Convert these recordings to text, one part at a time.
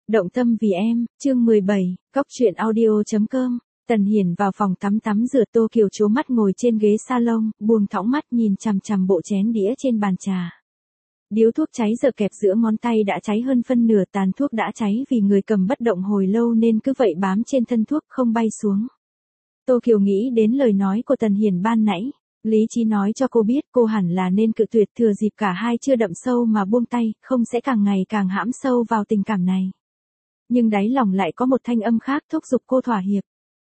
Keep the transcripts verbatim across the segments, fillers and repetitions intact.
Động tâm vì em, chương mười bảy, cóc truyện audio chấm com. Tần Hiển vào phòng tắm tắm rửa. Tô Kiều trố mắt ngồi trên ghế salon, buông thõng mắt nhìn chằm chằm bộ chén đĩa trên bàn trà. Điếu thuốc cháy giờ kẹp giữa ngón tay đã cháy hơn phân nửa, tàn thuốc đã cháy vì người cầm bất động hồi lâu nên cứ vậy bám trên thân thuốc không bay xuống. Tô Kiều nghĩ đến lời nói của Tần Hiển ban nãy. Lý trí nói cho cô biết cô hẳn là nên cự tuyệt, thừa dịp cả hai chưa đậm sâu mà buông tay, không sẽ càng ngày càng hãm sâu vào tình cảm này. Nhưng đáy lòng lại có một thanh âm khác thúc giục cô thỏa hiệp.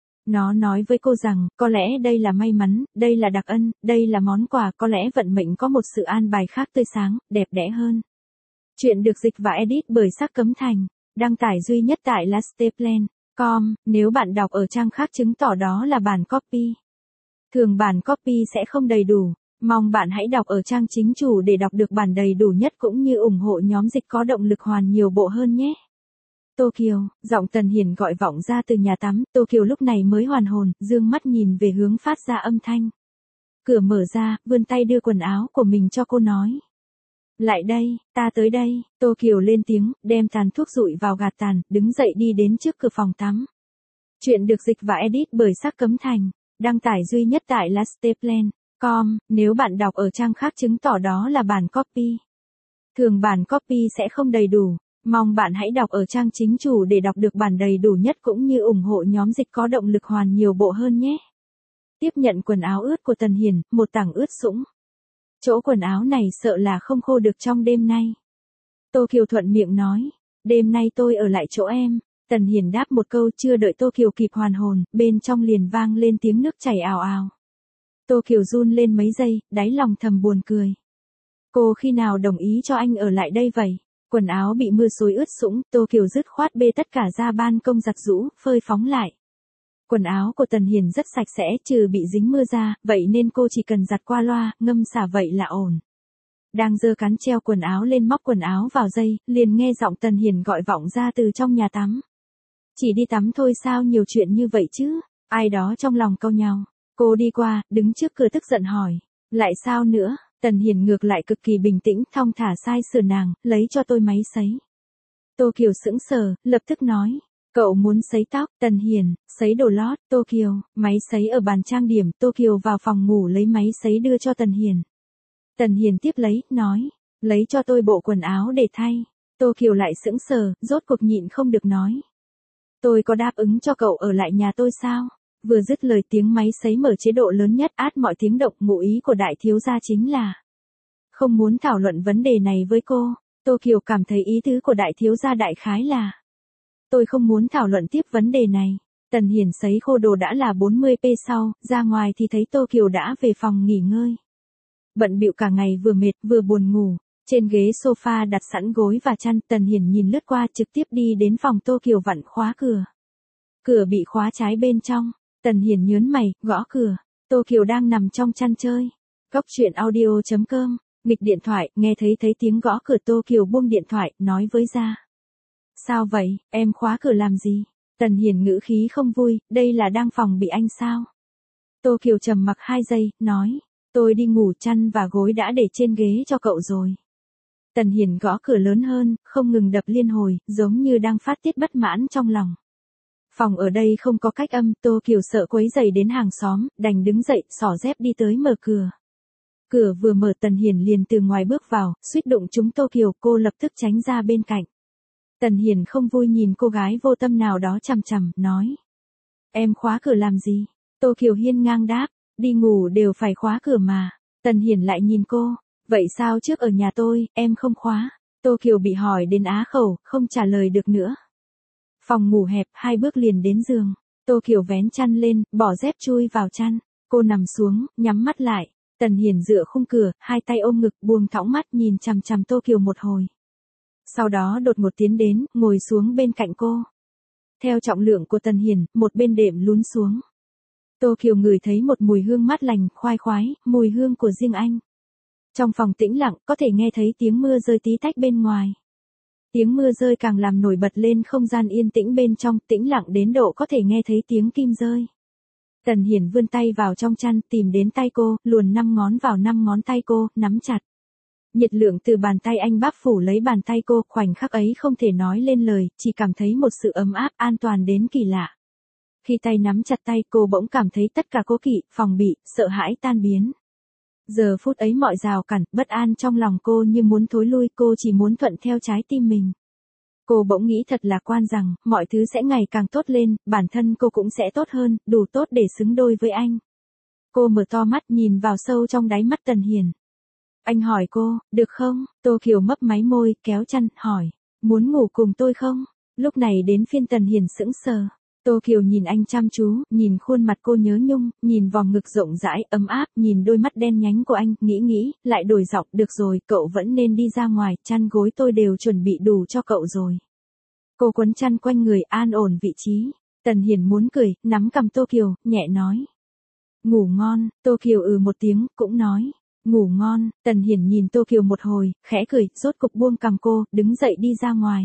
Nó nói với cô rằng, có lẽ đây là may mắn, đây là đặc ân, đây là món quà, có lẽ vận mệnh có một sự an bài khác tươi sáng, đẹp đẽ hơn. Chuyện được dịch và edit bởi Sắc Cấm Thành, đăng tải duy nhất tại lasteplan chấm com, nếu bạn đọc ở trang khác chứng tỏ đó là bản copy. Thường bản copy sẽ không đầy đủ, mong bạn hãy đọc ở trang chính chủ để đọc được bản đầy đủ nhất cũng như ủng hộ nhóm dịch có động lực hoàn nhiều bộ hơn nhé. Tô Kiều, giọng Tần Hiển gọi vọng ra từ nhà tắm. Tô Kiều lúc này mới hoàn hồn, dương mắt nhìn về hướng phát ra âm thanh. Cửa mở ra, vươn tay đưa quần áo của mình cho cô nói. Lại đây, ta tới đây. Tô Kiều lên tiếng, đem tàn thuốc rụi vào gạt tàn, đứng dậy đi đến trước cửa phòng tắm. Chuyện được dịch và edit bởi Sắc Cấm Thành, đăng tải duy nhất tại lasteplan chấm com, nếu bạn đọc ở trang khác chứng tỏ đó là bản copy. Thường bản copy sẽ không đầy đủ. Mong bạn hãy đọc ở trang chính chủ để đọc được bản đầy đủ nhất cũng như ủng hộ nhóm dịch có động lực hoàn nhiều bộ hơn nhé. Tiếp nhận quần áo ướt của Tần Hiển, một tảng ướt sũng. Chỗ quần áo này sợ là không khô được trong đêm nay. Tô Kiều thuận miệng nói, đêm nay tôi ở lại chỗ em. Tần Hiển đáp một câu, chưa đợi Tô Kiều kịp hoàn hồn, bên trong liền vang lên tiếng nước chảy ào ào. Tô Kiều run lên mấy giây, đáy lòng thầm buồn cười. Cô khi nào đồng ý cho anh ở lại đây vậy? Quần áo bị mưa xối ướt sũng, Tô Kiều dứt khoát bê tất cả ra ban công giặt giũ, phơi phóng lại. Quần áo của Tần Hiển rất sạch sẽ, trừ bị dính mưa ra, vậy nên cô chỉ cần giặt qua loa, ngâm xả vậy là ổn. Đang giơ cán treo quần áo lên móc quần áo vào dây, liền nghe giọng Tần Hiển gọi vọng ra từ trong nhà tắm. Chỉ đi tắm thôi sao nhiều chuyện như vậy chứ? Ai đó trong lòng cau nhàu. Cô đi qua, đứng trước cửa tức giận hỏi. Lại sao nữa? Tần Hiển ngược lại cực kỳ bình tĩnh, thong thả sai sửa nàng, lấy cho tôi máy sấy. Tô Kiều sững sờ, lập tức nói. Cậu muốn sấy tóc? Tần Hiển, sấy đồ lót. Tô Kiều, máy sấy ở bàn trang điểm. Tô Kiều vào phòng ngủ lấy máy sấy đưa cho Tần Hiển. Tần Hiển tiếp lấy, nói. Lấy cho tôi bộ quần áo để thay. Tô Kiều lại sững sờ, rốt cuộc nhịn không được nói. Tôi có đáp ứng cho cậu ở lại nhà tôi sao? Vừa dứt lời tiếng máy sấy mở chế độ lớn nhất át mọi tiếng động, ngụ ý của đại thiếu gia chính là không muốn thảo luận vấn đề này với cô. Tô Kiều cảm thấy ý tứ của đại thiếu gia đại khái là tôi không muốn thảo luận tiếp vấn đề này. Tần Hiển sấy khô đồ đã là bốn mươi phút sau, ra ngoài thì thấy Tô Kiều đã về phòng nghỉ ngơi. Bận bịu cả ngày vừa mệt vừa buồn ngủ, trên ghế sofa đặt sẵn gối và chăn. Tần Hiển nhìn lướt qua trực tiếp đi đến phòng Tô Kiều vặn khóa cửa. Cửa bị khóa trái bên trong. Tần Hiển nhớn mày, gõ cửa. Tô Kiều đang nằm trong chăn chơi. Cóc truyện audio chấm com, nghịch điện thoại, nghe thấy thấy tiếng gõ cửa. Tô Kiều buông điện thoại, nói với Gia. Sao vậy, em khóa cửa làm gì? Tần Hiển ngữ khí không vui, đây là đang phòng bị anh sao? Tô Kiều trầm mặc hai giây, nói. Tôi đi ngủ, chăn và gối đã để trên ghế cho cậu rồi. Tần Hiển gõ cửa lớn hơn, không ngừng đập liên hồi, giống như đang phát tiết bất mãn trong lòng. Phòng ở đây không có cách âm, Tô Kiều sợ quấy rầy đến hàng xóm, đành đứng dậy, xỏ dép đi tới mở cửa. Cửa vừa mở Tần Hiển liền từ ngoài bước vào, suýt đụng trúng Tô Kiều, cô lập tức tránh ra bên cạnh. Tần Hiển không vui nhìn cô gái vô tâm nào đó chằm chằm, nói. Em khóa cửa làm gì? Tô Kiều hiên ngang đáp, đi ngủ đều phải khóa cửa mà. Tần Hiển lại nhìn cô, vậy sao trước ở nhà tôi, em không khóa? Tô Kiều bị hỏi đến á khẩu, không trả lời được nữa. Phòng ngủ hẹp, hai bước liền đến giường. Tô Kiều vén chăn lên, bỏ dép chui vào chăn. Cô nằm xuống, nhắm mắt lại. Tần Hiển dựa khung cửa, hai tay ôm ngực, buông thõng mắt nhìn chằm chằm Tô Kiều một hồi. Sau đó đột ngột tiến đến, ngồi xuống bên cạnh cô. Theo trọng lượng của Tần Hiển, một bên đệm lún xuống. Tô Kiều ngửi thấy một mùi hương mát lành, khoai khoái, mùi hương của riêng anh. Trong phòng tĩnh lặng, có thể nghe thấy tiếng mưa rơi tí tách bên ngoài. Tiếng mưa rơi càng làm nổi bật lên không gian yên tĩnh bên trong, tĩnh lặng đến độ có thể nghe thấy tiếng kim rơi. Tần Hiển vươn tay vào trong chăn, tìm đến tay cô, luồn năm ngón vào năm ngón tay cô, nắm chặt. Nhiệt lượng từ bàn tay anh bắp phủ lấy bàn tay cô, khoảnh khắc ấy không thể nói lên lời, chỉ cảm thấy một sự ấm áp, an toàn đến kỳ lạ. Khi tay nắm chặt tay, cô bỗng cảm thấy tất cả cố kỵ, phòng bị, sợ hãi tan biến. Giờ phút ấy mọi rào cản, bất an trong lòng cô như muốn thối lui, cô chỉ muốn thuận theo trái tim mình. Cô bỗng nghĩ thật lạc quan rằng, mọi thứ sẽ ngày càng tốt lên, bản thân cô cũng sẽ tốt hơn, đủ tốt để xứng đôi với anh. Cô mở to mắt nhìn vào sâu trong đáy mắt Tần Hiền. Anh hỏi cô, được không? Tô Kiều mấp máy môi, kéo chăn, hỏi, muốn ngủ cùng tôi không? Lúc này đến phiên Tần Hiền sững sờ. Tô Kiều nhìn anh chăm chú, nhìn khuôn mặt cô nhớ nhung, nhìn vòng ngực rộng rãi, ấm áp, nhìn đôi mắt đen nhánh của anh, nghĩ nghĩ, lại đổi giọng, được rồi, cậu vẫn nên đi ra ngoài, chăn gối tôi đều chuẩn bị đủ cho cậu rồi. Cô quấn chăn quanh người, an ổn vị trí. Tần Hiền muốn cười, nắm cầm Tô Kiều, nhẹ nói. Ngủ ngon. Tô Kiều ừ một tiếng, cũng nói. Ngủ ngon. Tần Hiền nhìn Tô Kiều một hồi, khẽ cười, rốt cục buông cầm cô, đứng dậy đi ra ngoài.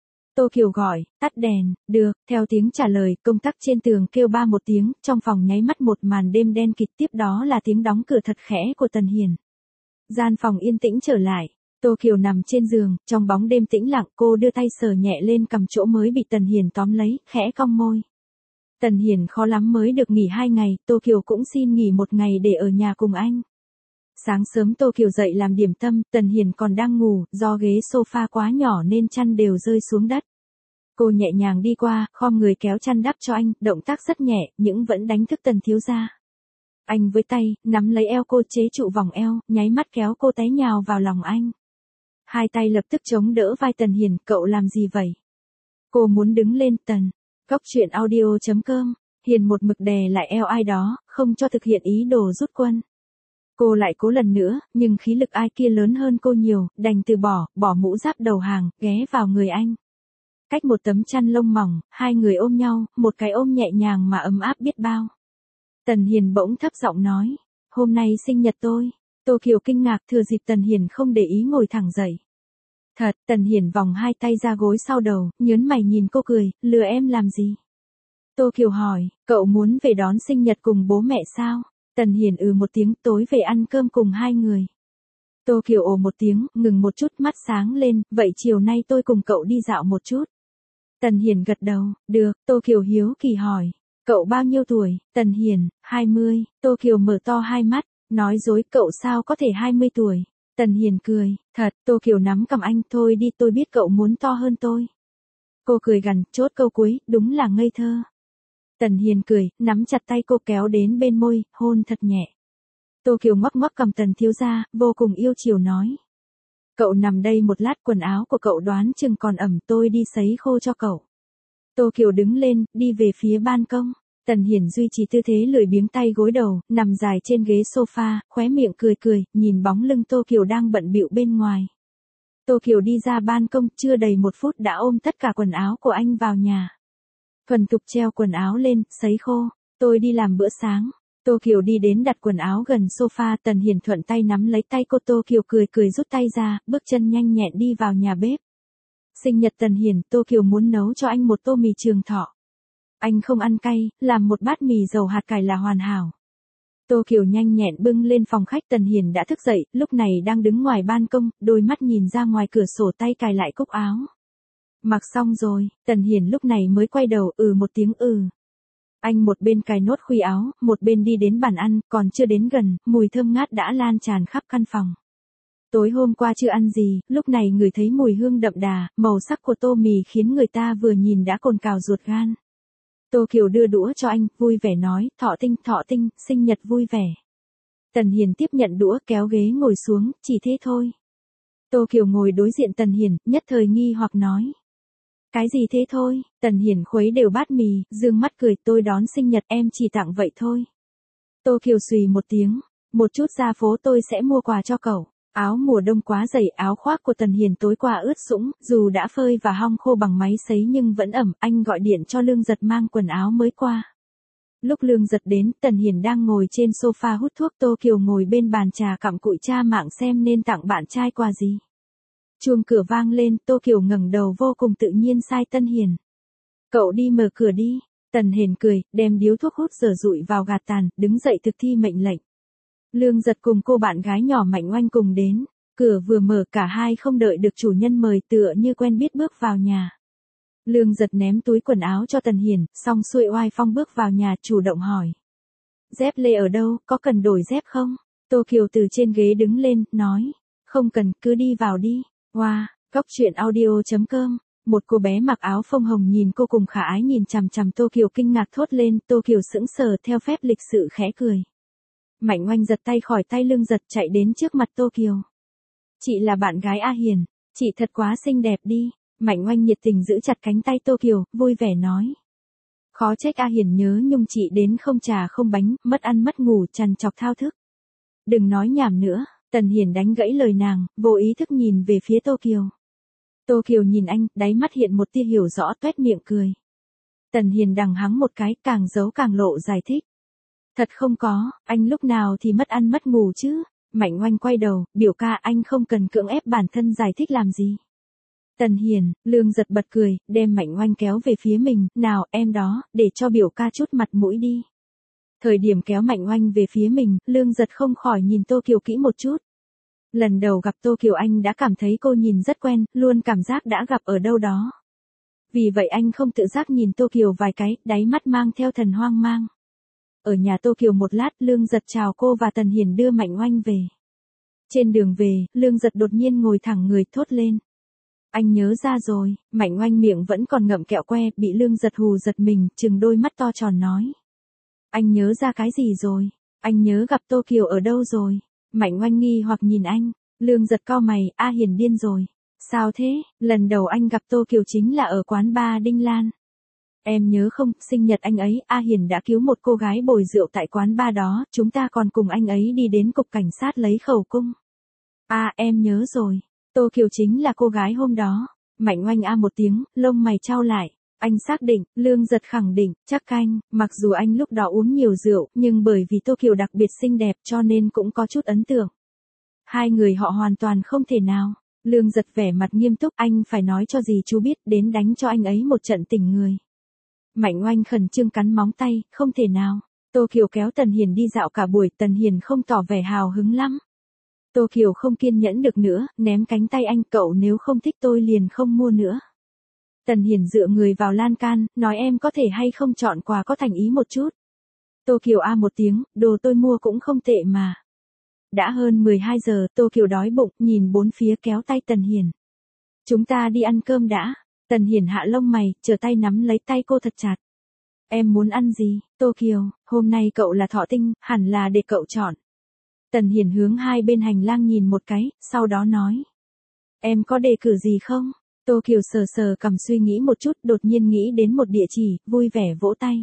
Tô Kiều gọi, tắt đèn, được, theo tiếng trả lời, công tắc trên tường kêu ba một tiếng, trong phòng nháy mắt một màn đêm đen kịt, tiếp đó là tiếng đóng cửa thật khẽ của Tần Hiền. Gian phòng yên tĩnh trở lại, Tô Kiều nằm trên giường, trong bóng đêm tĩnh lặng, cô đưa tay sờ nhẹ lên cầm chỗ mới bị Tần Hiền tóm lấy, khẽ cong môi. Tần Hiền khó lắm mới được nghỉ hai ngày, Tô Kiều cũng xin nghỉ một ngày để ở nhà cùng anh. Sáng sớm Tô Kiều dậy làm điểm tâm, Tần Hiền còn đang ngủ, do ghế sofa quá nhỏ nên chăn đều rơi xuống đất. Cô nhẹ nhàng đi qua, khom người kéo chăn đắp cho anh, động tác rất nhẹ, nhưng vẫn đánh thức Tần thiếu gia. Anh với tay, nắm lấy eo cô chế trụ vòng eo, nháy mắt kéo cô té nhào vào lòng anh. Hai tay lập tức chống đỡ vai Tần Hiền, cậu làm gì vậy? Cô muốn đứng lên. Tần. Góc chuyện audio chấm com. Hiền một mực đè lại eo ai đó, không cho thực hiện ý đồ rút quân. Cô lại cố lần nữa, nhưng khí lực ai kia lớn hơn cô nhiều, đành từ bỏ, bỏ mũ giáp đầu hàng, ghé vào người anh. Cách một tấm chăn lông mỏng, hai người ôm nhau, một cái ôm nhẹ nhàng mà ấm áp biết bao. Tần Hiền bỗng thấp giọng nói, hôm nay sinh nhật tôi. Tô Kiều kinh ngạc, thừa dịp Tần Hiền không để ý ngồi thẳng dậy. Thật. Tần Hiền vòng hai tay ra gối sau đầu, nhớn mày nhìn cô cười, lừa em làm gì? Tô Kiều hỏi, cậu muốn về đón sinh nhật cùng bố mẹ sao? Tần Hiền ừ một tiếng, tối về ăn cơm cùng hai người. Tô Kiều ồ một tiếng, ngừng một chút, mắt sáng lên, vậy chiều nay tôi cùng cậu đi dạo một chút. Tần Hiền gật đầu, được. Tô Kiều hiếu kỳ hỏi, cậu bao nhiêu tuổi? Tần Hiền, hai mươi. Tô Kiều mở to hai mắt, nói dối, cậu sao có thể hai mươi tuổi? Tần Hiền cười, thật. Tô Kiều nắm cầm anh, thôi đi, tôi biết cậu muốn to hơn tôi. Cô cười gằn, chốt câu cuối, đúng là ngây thơ. Tần Hiền cười, nắm chặt tay cô kéo đến bên môi, hôn thật nhẹ. Tô Kiều ngoắc ngoắc cầm Tần thiếu gia, vô cùng yêu chiều nói. Cậu nằm đây một lát, quần áo của cậu đoán chừng còn ẩm, tôi đi sấy khô cho cậu. Tô Kiều đứng lên, đi về phía ban công. Tần Hiền duy trì tư thế lười biếng, tay gối đầu, nằm dài trên ghế sofa, khóe miệng cười cười, nhìn bóng lưng Tô Kiều đang bận bịu bên ngoài. Tô Kiều đi ra ban công, chưa đầy một phút đã ôm tất cả quần áo của anh vào nhà. Thuần thục treo quần áo lên, sấy khô. Tôi đi làm bữa sáng. Tô Kiều đi đến đặt quần áo gần sofa, Tần Hiền thuận tay nắm lấy tay cô, Tô Kiều cười cười rút tay ra, bước chân nhanh nhẹn đi vào nhà bếp. Sinh nhật Tần Hiền, Tô Kiều muốn nấu cho anh một tô mì Trường Thọ. Anh không ăn cay, làm một bát mì dầu hạt cải là hoàn hảo. Tô Kiều nhanh nhẹn bưng lên phòng khách, Tần Hiền đã thức dậy, lúc này đang đứng ngoài ban công, đôi mắt nhìn ra ngoài cửa sổ, tay cài lại cúc áo. Mặc xong rồi, Tần Hiền lúc này mới quay đầu, ừ một tiếng ừ. Anh một bên cài nốt khuy áo, một bên đi đến bàn ăn, còn chưa đến gần, mùi thơm ngát đã lan tràn khắp căn phòng. Tối hôm qua chưa ăn gì, lúc này ngửi thấy mùi hương đậm đà, màu sắc của tô mì khiến người ta vừa nhìn đã cồn cào ruột gan. Tô Kiều đưa đũa cho anh, vui vẻ nói, thọ tinh, thọ tinh, sinh nhật vui vẻ. Tần Hiền tiếp nhận đũa, kéo ghế ngồi xuống, chỉ thế thôi. Tô Kiều ngồi đối diện Tần Hiền, nhất thời nghi hoặc nói. Cái gì thế thôi? Tần Hiền khuấy đều bát mì, dương mắt cười, tôi đón sinh nhật em chỉ tặng vậy thôi. Tô Kiều xùy một tiếng, một chút ra phố tôi sẽ mua quà cho cậu. Áo mùa đông quá dày, áo khoác của Tần Hiền tối qua ướt sũng, dù đã phơi và hong khô bằng máy sấy nhưng vẫn ẩm, anh gọi điện cho Lương Giật mang quần áo mới qua. Lúc Lương Giật đến, Tần Hiền đang ngồi trên sofa hút thuốc, Tô Kiều ngồi bên bàn trà cặm cụi tra mạng xem nên tặng bạn trai quà gì. Chuông cửa vang lên, Tô Kiều ngẩng đầu vô cùng tự nhiên sai Tân Hiền. Cậu đi mở cửa đi. Tần Hiền cười, đem điếu thuốc hút dở dụi vào gạt tàn, đứng dậy thực thi mệnh lệnh. Lương Giật cùng cô bạn gái nhỏ Mạnh Oanh cùng đến. Cửa vừa mở cả hai không đợi được chủ nhân mời tựa như quen biết bước vào nhà. Lương Giật ném túi quần áo cho Tần Hiền, xong xuôi oai phong bước vào nhà chủ động hỏi. Dép lê ở đâu, có cần đổi dép không? Tô Kiều từ trên ghế đứng lên, nói. Không cần, cứ đi vào đi. Wow, Cóc truyện audio chấm com. Một cô bé mặc áo phông hồng nhìn cô cùng khả ái nhìn chằm chằm Tô Kiều kinh ngạc thốt lên, Tô Kiều sững sờ theo phép lịch sự khẽ cười. Mạnh Oanh giật tay khỏi tay Lương Giật chạy đến trước mặt Tô Kiều. Chị là bạn gái A Hiền, chị thật quá xinh đẹp đi. Mạnh Oanh nhiệt tình giữ chặt cánh tay Tô Kiều, vui vẻ nói. Khó trách A Hiền nhớ nhung chị đến không trà không bánh, mất ăn mất ngủ trằn trọc thao thức. Đừng nói nhảm nữa, Tần Hiền đánh gãy lời nàng, vô ý thức nhìn về phía Tô Kiều. Tô Kiều nhìn anh, đáy mắt hiện một tia hiểu rõ tuét miệng cười. Tần Hiền đằng hắng một cái, càng giấu càng lộ giải thích. Thật không có, anh lúc nào thì mất ăn mất ngủ chứ. Mạnh Oanh quay đầu, biểu ca anh không cần cưỡng ép bản thân giải thích làm gì. Tần Hiền, Lương Giật bật cười, đem Mạnh Oanh kéo về phía mình, nào em đó, để cho biểu ca chút mặt mũi đi. Thời điểm kéo Mạnh Oanh về phía mình, Lương Giật không khỏi nhìn Tô Kiều kỹ một chút. Lần đầu gặp Tô Kiều anh đã cảm thấy cô nhìn rất quen, luôn cảm giác đã gặp ở đâu đó. Vì vậy anh không tự giác nhìn Tô Kiều vài cái, đáy mắt mang theo thần hoang mang. Ở nhà Tô Kiều một lát, Lương Giật chào cô và Tần Hiền đưa Mạnh Oanh về. Trên đường về, Lương Giật đột nhiên ngồi thẳng người thốt lên. Anh nhớ ra rồi. Mạnh Oanh miệng vẫn còn ngậm kẹo que, bị Lương Giật hù giật mình, trừng đôi mắt to tròn nói. Anh nhớ ra cái gì rồi? Anh nhớ gặp Tô Kiều ở đâu rồi? Mạnh Oanh nghi hoặc nhìn anh. Lương Giật cau mày, A Hiền điên rồi. Sao thế? Lần đầu anh gặp Tô Kiều chính là ở quán bar Đinh Lan. Em nhớ không, sinh nhật anh ấy, A Hiền đã cứu một cô gái bồi rượu tại quán bar đó, chúng ta còn cùng anh ấy đi đến cục cảnh sát lấy khẩu cung. À, em nhớ rồi. Tô Kiều chính là cô gái hôm đó. Mạnh Oanh a một tiếng, lông mày chau lại. Anh xác định, Lương Giật khẳng định, chắc anh, mặc dù anh lúc đó uống nhiều rượu, nhưng bởi vì Tô Kiều đặc biệt xinh đẹp cho nên cũng có chút ấn tượng. Hai người họ hoàn toàn không thể nào. Lương Giật vẻ mặt nghiêm túc, anh phải nói cho gì chú biết, đến đánh cho anh ấy một trận tỉnh người. Mạnh Oanh khẩn trương cắn móng tay, không thể nào. Tô Kiều kéo Tần Hiền đi dạo cả buổi, Tần Hiền không tỏ vẻ hào hứng lắm. Tô Kiều không kiên nhẫn được nữa, ném cánh tay anh, cậu nếu không thích tôi liền không mua nữa. Tần Hiền dựa người vào lan can, nói em có thể hay không chọn quà có thành ý một chút. Tô Kiều a một tiếng, đồ tôi mua cũng không tệ mà. Đã hơn mười hai giờ, Tô Kiều đói bụng, nhìn bốn phía kéo tay Tần Hiền. Chúng ta đi ăn cơm đã. Tần Hiền hạ lông mày, trở tay nắm lấy tay cô thật chặt. Em muốn ăn gì? Tô Kiều, hôm nay cậu là thọ tinh, hẳn là để cậu chọn. Tần Hiền hướng hai bên hành lang nhìn một cái, sau đó nói. Em có đề cử gì không? Tô Kiều sờ sờ cầm suy nghĩ một chút, đột nhiên nghĩ đến một địa chỉ, vui vẻ vỗ tay.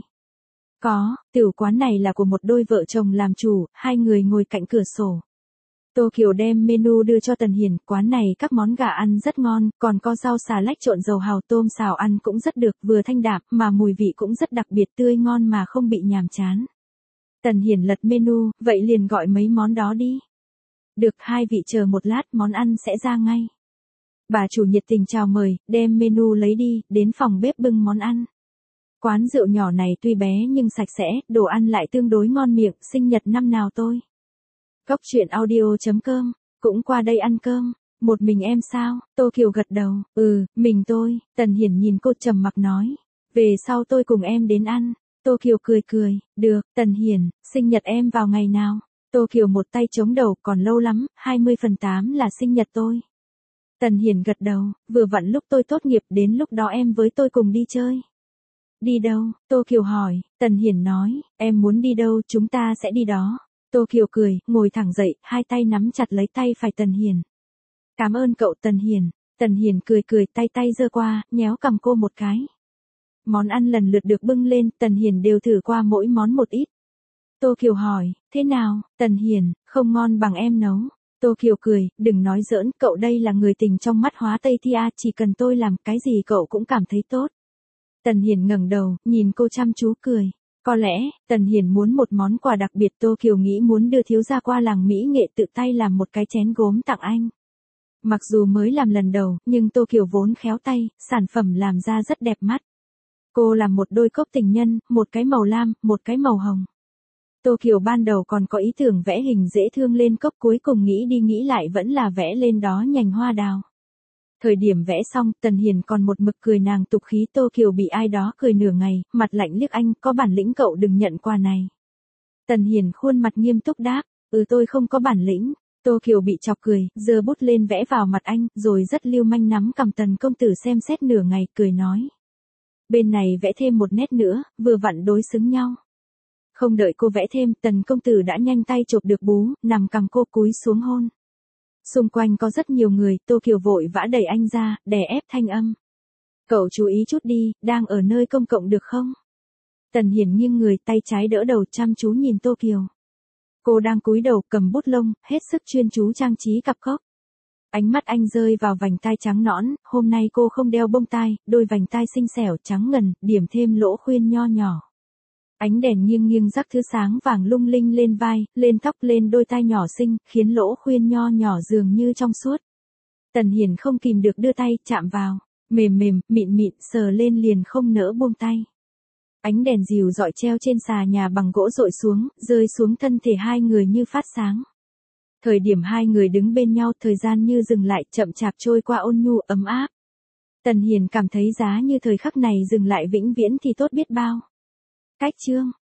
Có, tiểu quán này là của một đôi vợ chồng làm chủ, hai người ngồi cạnh cửa sổ. Tô Kiều đem menu đưa cho Tần Hiền, quán này các món gà ăn rất ngon, còn có rau xà lách trộn dầu hào tôm xào ăn cũng rất được, vừa thanh đạm mà mùi vị cũng rất đặc biệt, tươi ngon mà không bị nhàm chán. Tần Hiền lật menu, vậy liền gọi mấy món đó đi. Được, hai vị chờ một lát, món ăn sẽ ra ngay. Bà chủ nhiệt tình chào mời, đem menu lấy đi, đến phòng bếp bưng món ăn. Quán rượu nhỏ này tuy bé nhưng sạch sẽ, đồ ăn lại tương đối ngon miệng, sinh nhật năm nào tôi. Cóc truyện audio chấm com, cũng qua đây ăn cơm. Một mình em sao? Tô Kiều gật đầu, ừ, mình tôi. Tần Hiền nhìn cô trầm mặc nói. Về sau tôi cùng em đến ăn. Tô Kiều cười cười, được. Tần Hiền, sinh nhật em vào ngày nào? Tô Kiều một tay chống đầu, còn lâu lắm, hai mươi phần tám là sinh nhật tôi. Tần Hiền gật đầu, vừa vặn lúc tôi tốt nghiệp, đến lúc đó em với tôi cùng đi chơi. Đi đâu? Tô Kiều hỏi. Tần Hiền nói, em muốn đi đâu chúng ta sẽ đi đó. Tô Kiều cười, ngồi thẳng dậy, hai tay nắm chặt lấy tay phải Tần Hiền. Cảm ơn cậu Tần Hiền. Tần Hiền cười cười, tay tay giơ qua, nhéo cầm cô một cái. Món ăn lần lượt được bưng lên, Tần Hiền đều thử qua mỗi món một ít. Tô Kiều hỏi, thế nào? Tần Hiền, không ngon bằng em nấu. Tô Kiều cười, đừng nói giỡn, cậu đây là người tình trong mắt hóa Tây Thi A, chỉ cần tôi làm cái gì cậu cũng cảm thấy tốt. Tần Hiền ngẩng đầu, nhìn cô chăm chú cười. Có lẽ, Tần Hiền muốn một món quà đặc biệt, Tô Kiều nghĩ muốn đưa thiếu gia qua làng Mỹ nghệ tự tay làm một cái chén gốm tặng anh. Mặc dù mới làm lần đầu, nhưng Tô Kiều vốn khéo tay, sản phẩm làm ra rất đẹp mắt. Cô làm một đôi cốc tình nhân, một cái màu lam, một cái màu hồng. Tô Kiều ban đầu còn có ý tưởng vẽ hình dễ thương lên cốc, cuối cùng nghĩ đi nghĩ lại vẫn là vẽ lên đó nhành hoa đào. Thời điểm vẽ xong, Tần Hiền còn một mực cười nàng tục khí. Tô Kiều bị ai đó cười nửa ngày, mặt lạnh liếc anh, có bản lĩnh cậu đừng nhận quà này. Tần Hiền khuôn mặt nghiêm túc đáp, ừ tôi không có bản lĩnh. Tô Kiều bị chọc cười, giơ bút lên vẽ vào mặt anh, rồi rất lưu manh nắm cầm Tần công tử xem xét nửa ngày, cười nói. Bên này vẽ thêm một nét nữa, vừa vặn đối xứng nhau. Không đợi cô vẽ thêm, Tần công tử đã nhanh tay chộp được bú, nằm cằm cô cúi xuống hôn. Xung quanh có rất nhiều người, Tô Kiều vội vã đẩy anh ra, đè ép thanh âm. Cậu chú ý chút đi, đang ở nơi công cộng được không? Tần Hiền nghiêng người, tay trái đỡ đầu, chăm chú nhìn Tô Kiều. Cô đang cúi đầu cầm bút lông, hết sức chuyên chú trang trí cặp cốc. Ánh mắt anh rơi vào vành tai trắng nõn, hôm nay cô không đeo bông tai, đôi vành tai xinh xẻo trắng ngần, điểm thêm lỗ khuyên nho nhỏ. Ánh đèn nghiêng nghiêng rắc thứ sáng vàng lung linh lên vai, lên tóc, lên đôi tai nhỏ xinh, khiến lỗ khuyên nho nhỏ dường như trong suốt. Tần Hiền không kìm được đưa tay, chạm vào, mềm mềm, mịn mịn, sờ lên liền không nỡ buông tay. Ánh đèn dìu rọi treo trên xà nhà bằng gỗ rội xuống, rơi xuống thân thể hai người như phát sáng. Thời điểm hai người đứng bên nhau, thời gian như dừng lại, chậm chạp trôi qua ôn nhu ấm áp. Tần Hiền cảm thấy giá như thời khắc này dừng lại vĩnh viễn thì tốt biết bao. Cách chương